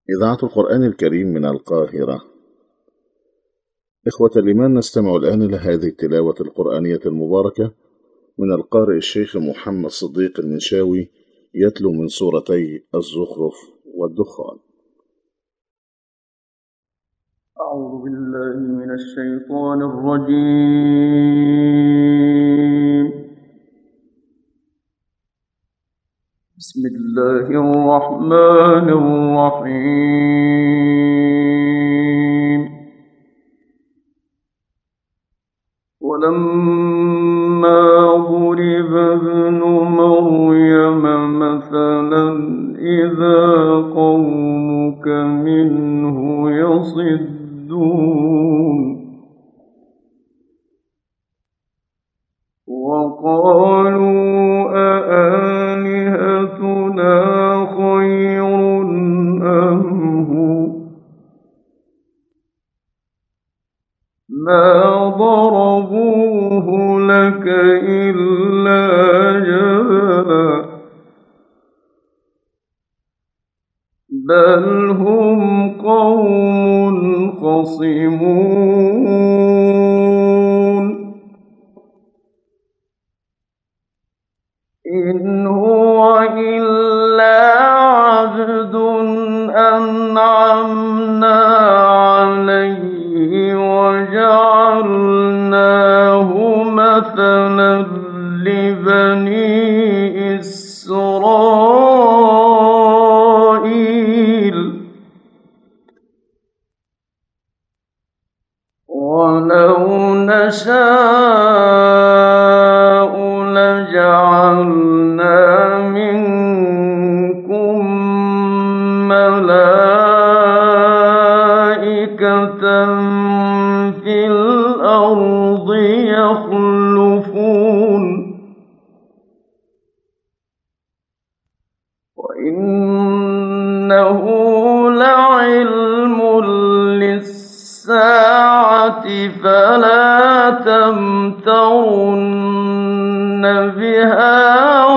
إذاعة القرآن الكريم من القاهرة. إخوة الإيمان، نستمع الآن إلى هذه التلاوة القرآنية المباركة من القارئ الشيخ محمد صديق المنشاوي، يتلو من سورتي الزخرف والدخان. أعوذ بالله من الشيطان الرجيم. بسم الله الرحمن الرحيم. ولما ضرب ابن مريم مثلا إذا قومك منه يصدون وقالوا أآلهتنا خير أم هو ما ضربوه لك إلا جدلا بل هم قوم خصمون. إن هو إلا عبد أنعمنا عليه وجعلناه مثلا لبني إسرائيل ولو نشاء لجعلنا منكم ملائكة في الأرض يخلفون وإنه لعلم للساعة فلا تمترن بها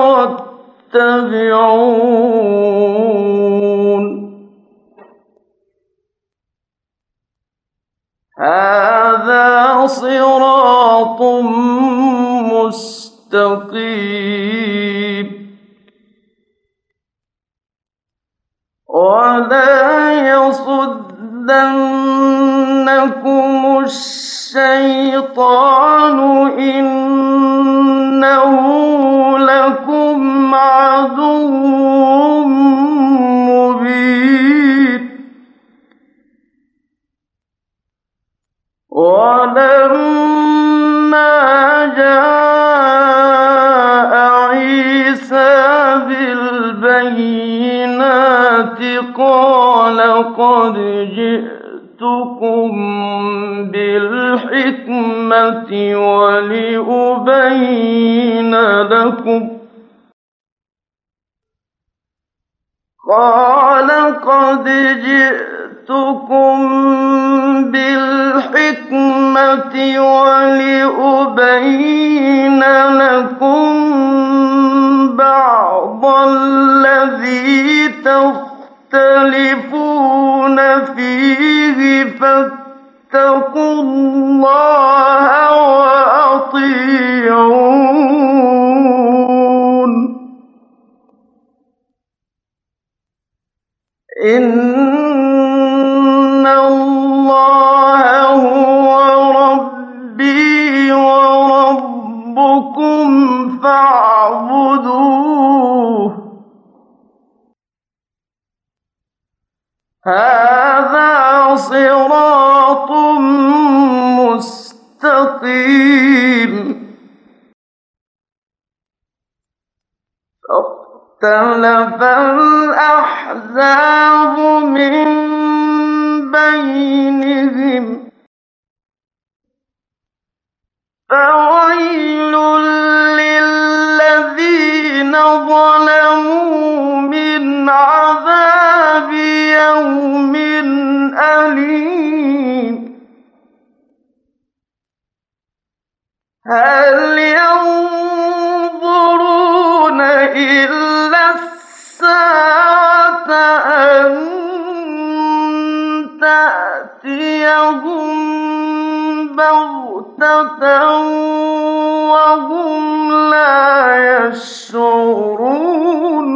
واتبعون. هذا صراط مستقيم ولا يصدنكم الشيطان إنه لكم عدو مبين. ولما جاء عيسى بالبينات قال قد جئتكم بالحكمة ولأبين لكم بعض الذي تختلفون فيه فاتقوا الله وأطيعون. إن الله هو ربي وربكم فاعبدوه هذا صراط مستقيم. فاختلف الأحزاب من بينهم فويل للذين ظلموا من عذاب يوم أليم. هل ينظرون إلا الساعة أن تَأْتِيَهُم بَغْتَةً وَهُمْ لَا يَشْعُرُونَ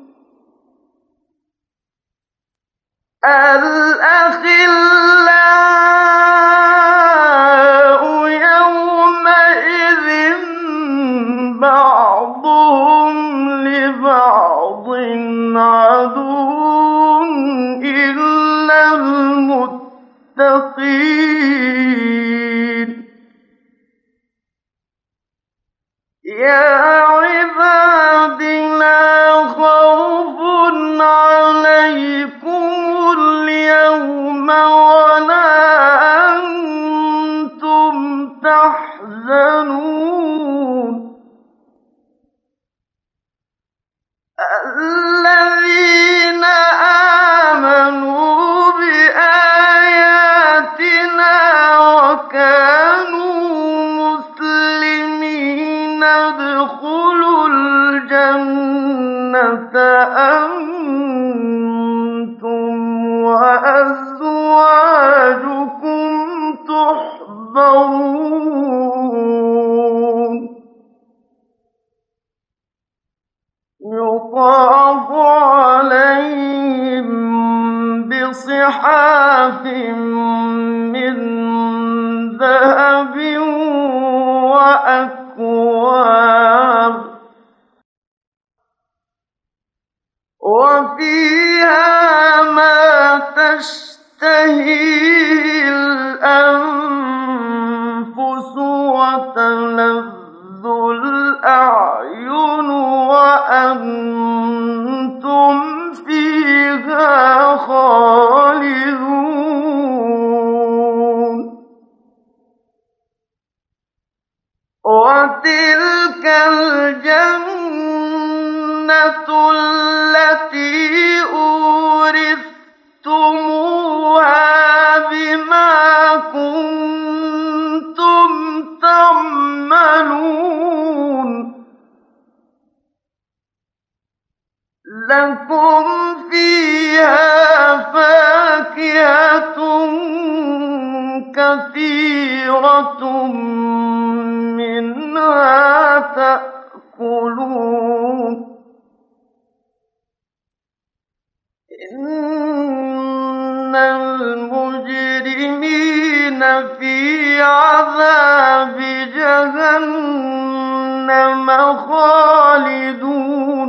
الْأَخِلَّاءُ يَوْمَئِذٍ بَعْضُهُمْ لِبَعْضٍ عَدُوٌّ إِلَّا الْمُتَّقِينَ يَا عِبَادِ لَا خَوْفٌ عَلَيْكُمُ الْيَوْمَ وَلَا أَنتُمْ تَحْزَنُونَ الَّذِينَ آمَنُوا بِآيَاتِنَا وَكَانُوا مُسْلِمِينَ ادْخُلُوا الْجَنَّةَ أَنتُمْ وَأَزْوَاجُكُمْ تُحْبَرُونَ يُطَافُ عَلَيْهِم بِصِحَافٍ مِّن ذَهَبٍ وَأَكْوَابٍ وَفِيهَا مَا تَشْتَهِيهِ الْأَنفُسُ وَتَلَذُّ الْأَعْيُنُ وَأَنتُمْ فِيهَا خَالِدُونَ وَتِلْكَ الْجَنَّةُ الَّتِي أُورِثْتُمُوهَا بِمَا كُنتُمْ تَعْمَلُونَ لَكُمْ فِيهَا فَاكِهَةٌ كَثِيرَةٌ مِّنْهَا تَأْكُلُونَ إِنَّ الْمُجْرِمِينَ فِي عَذَابِ جَهَنَّمَ خَالِدُونَ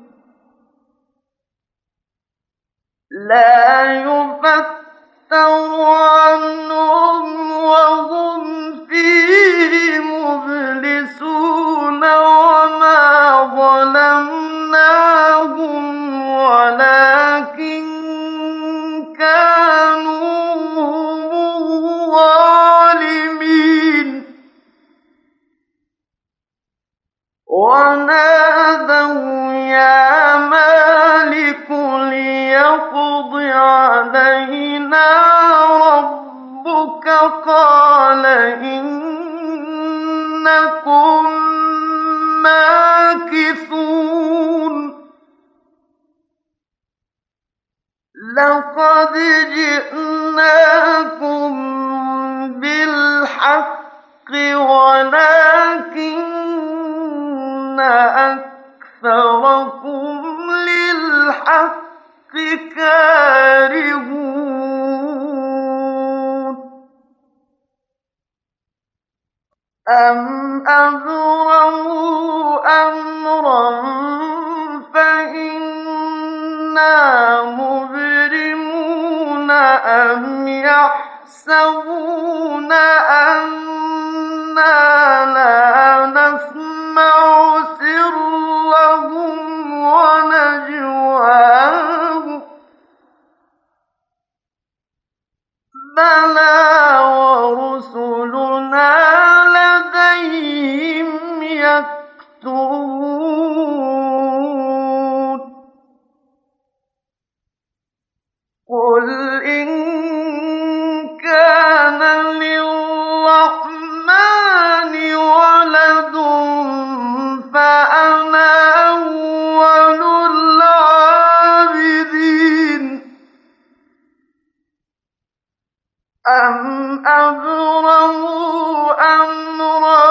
لَا يُفَتَّرُ عَنْهُمْ وَهُمْ فِيهِ مُبْلِسُونَ وَمَا ظَلَمْنَاهُمْ وَلَٰكِن كَانُوا هُمُ الظَّالِمِينَ وَنَادَوْا يَا مَالِكُ لِيَقْضِ عَلَيْنَا رَبُّكَ قَالَ إِنَّكُم مَّاكِثُونَ لَقَدْ جِئْنَاكُم بِالْحَقِّ وَلَٰكِنَّ أَكْثَرَكُمْ لِلْحَقِّ كَارِهُونَ أَمْ أَبْرَمُوا أَمْرًا فَإِنَّا مُبْرِمُونَ أَمْ يَحْسَبُونَ أَنَّا لَا نَسْمَعُ سِرَّهُمْ وَنَجْوَاهُمْ بَلَىٰ وَرُسُلُنَا لَدَيْهِمْ يَكْتُبُونَ قُلْ إِن كَانَ لِلرَّحْمَٰنِ وَلَدٌ فَأَنَا أَوَّلُ الْعَابِدِينَ أَمْ أَبْرَمُوا أَمْرًا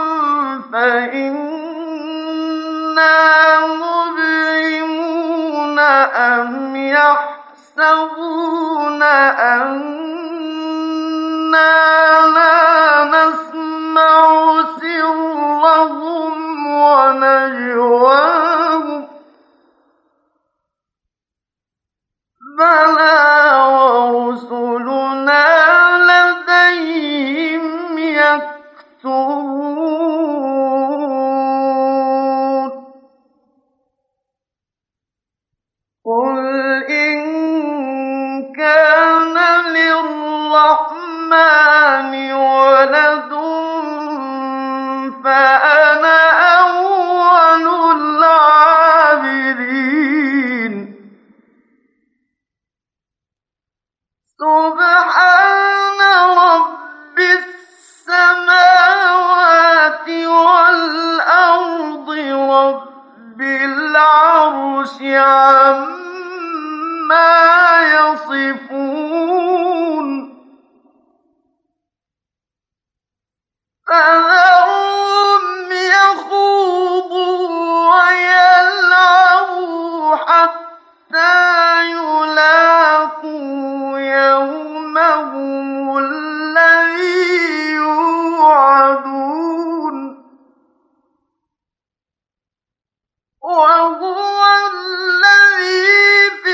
فَإِنَّا مُبْرِمُونَ أَمْ يَحْسَبُونَ أَنَّا لَا نَسْمَعُ سِرَّهُمْ وَنَجْوَاهُم بَلَىٰ وَرُسُلُنَا لَدَيْهِمْ يَكْتُبُونَ قُلْ إِن كَانَ لِلرَّحْمَٰنِ وَلَدٌ فَأَنَا أَوَّلُ الْعَابِدِينَ سُبْحَانَ رَبِّ السَّمَاوَاتِ وَالْأَرْضِ رَبِّ الْعَرْشِ عَمَّا يَصِفُونَ فَذَرْهُمْ يَخُوضُوا وَيَلْعَبُوا حَتَّىٰ يُلَاقُوا يَوْمَهُمُ الَّذِي يُوعَدُونَ وَهُوَ الَّذِي فِي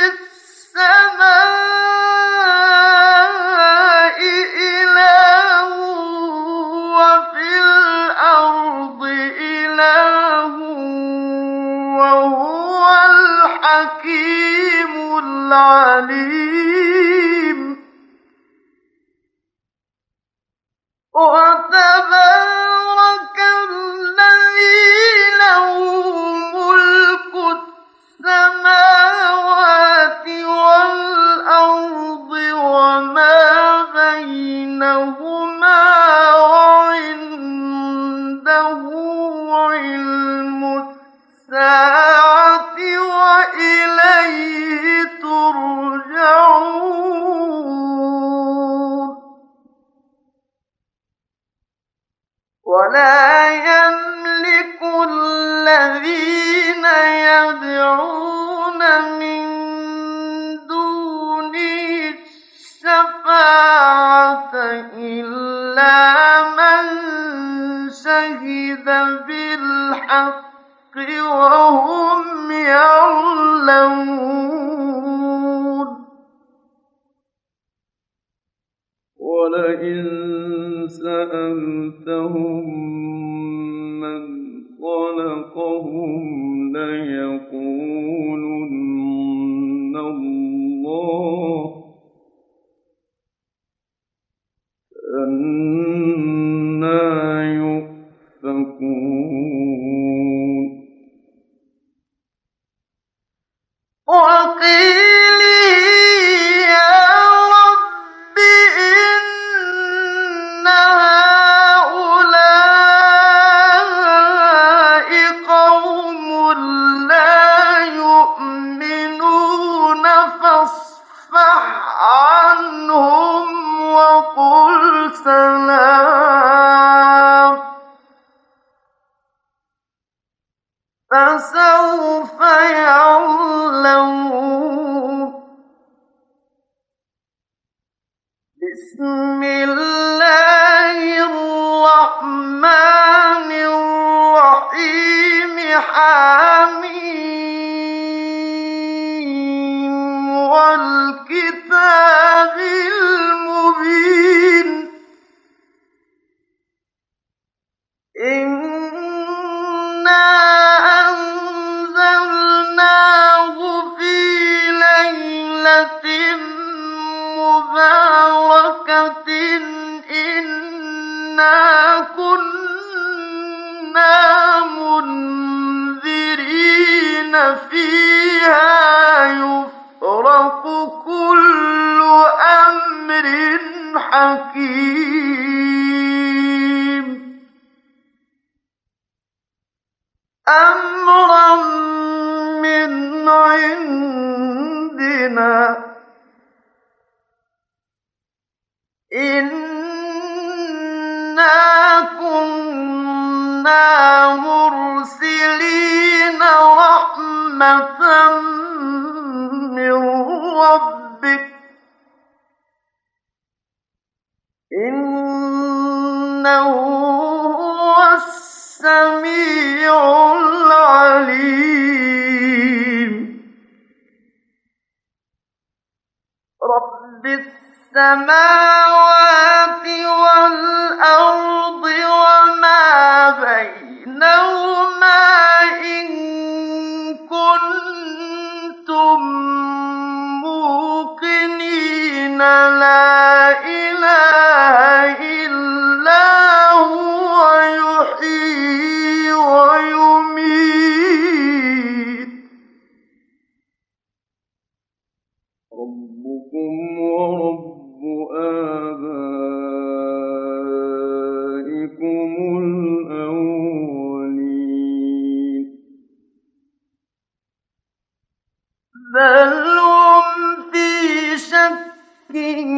السَّمَاءِ إِلَٰهٌ وَفِي الْأَرْضِ إِلَٰهٌ وَهُوَ الْحَكِيمُ الْعَلِيمُ وَتَبَارَكَ الَّذِي لَهُ مُلْكُ السَّمَاوَاتِ وَالْأَرْضِ وَمَا بَيْنَهُمَا وَعِندَهُ عِلْمُ السَّاعَةِ وَإِلَيْهِ تُرْجَعُونَ وَلَا يَمْلِكُ الَّذِينَ يَدْعُونَ مِن دُونِهِ الشَّفَاعَةَ إِلَّا مَن شَهِدَ بِالْحَقِّ وَهُمْ يَعْلَمُونَ وَلَئِن سَأَلْتَهُم مَّنْ خَلَقَهُمْ لَيَقُولُنَّ اللَّهُ فَأَنَّىٰ يُؤْفَكُونَ وَقِيلِهِ يَا رَبِّ إِنَّ هَٰؤُلَاءِ قَوْمٌ لَّا يُؤْمِنُونَ فَاصْفَحْ عَنْهُمْ وَقُلْ سَلَامٌ فَسَوْفَ يَعْلَمُونَ بِسْمِ اللَّهِ الرَّحْمَٰنِ الرَّحِيمِ حم وَالْكِتَابِ الْمُبِينِ إِنَّا أَنزَلْنَاهُ فِي لَيْلَةٍ مُّبَارَكَةٍ إِنَّا كُنَّا مُنذِرِينَ فِيهَا يُفْرَقُ كُلُّ أَمْرٍ حَكِيمٍ أَمْرًا مِّنْ عِندِنَا إِنَّا كُنَّا مُرْسِلِينَ رَحْمَةً مِّن رَّبِّكَ ۚ إِنَّهُ هُوَ السَّمِيعُ الْعَلِيمُ. رَبِّ السَّمَاوَاتِ وَالْأَرْضِ وَمَا بَيْنَهُمَا إِن كُنتُم مُّوقِنِينَ لَا إِلَٰهَ إِلَّا هُوَ يُحْيِي وَيُمِيتُ. رَبُّكُمْ وَرَبُّ آبَائِكُمُ الْأَوَّلِينَ بَلْ هُمْ فِي شَكٍّ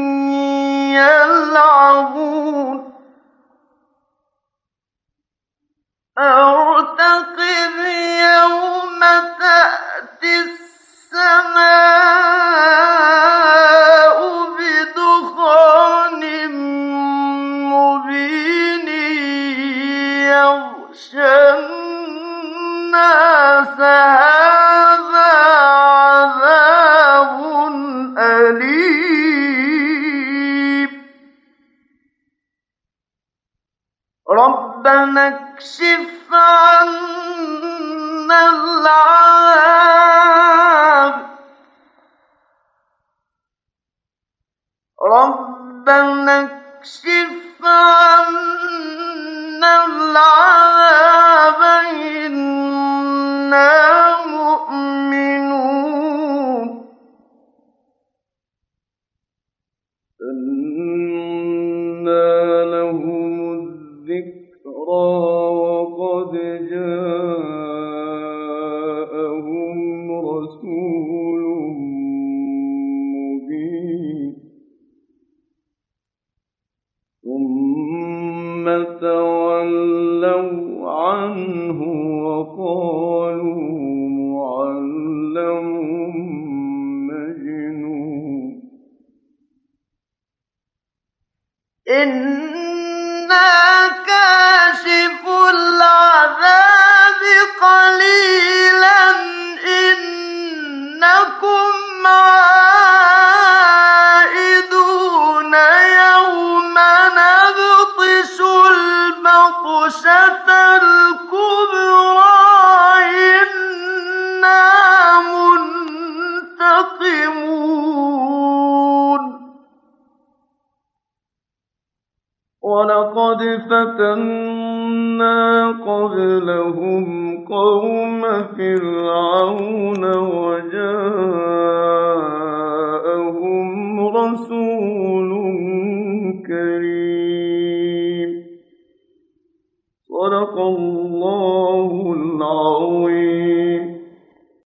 يَلْعَبُونَ فَارْتَقِبْ يَوْمَ تَأْتِي السَّمَاءُ بِدُخَانٍ مُّبِينٍ يَغْشَى النَّاسَ هَٰذَا عَذَابٌ أَلِيمٌ رَبَّنَا اكْشِفْ عَنَّا الْعَذَابَ إِنَّا مُؤْمِنُونَ أَنَّىٰ لَهُمُ الذِّكْرَىٰ وَقَدْ جَاءَهُمْ رَسُولٌ مُّبِينٌ ثُمَّ تَوَلَّوْا عَنْهُ وَقَالُوا مُعَلَّمٌ مَّجْنُونٌ إِنَّا كَاشِفُو الْعَذَابِ قَلِيلًا إِنَّكُمْ عَائِدُونَ يَوْمَ نَبْطِشُ الْبَطْشَةَ الْكُبْرَىٰ إِنَّا مُنتَقِمُونَ وَلَقَدْ فَتَنَّا قَبْلَهُمْ قَوْمَ فِرْعَوْنَ وَجَاءَهُمْ رَسُولٌ كَرِيمٌ صدق الله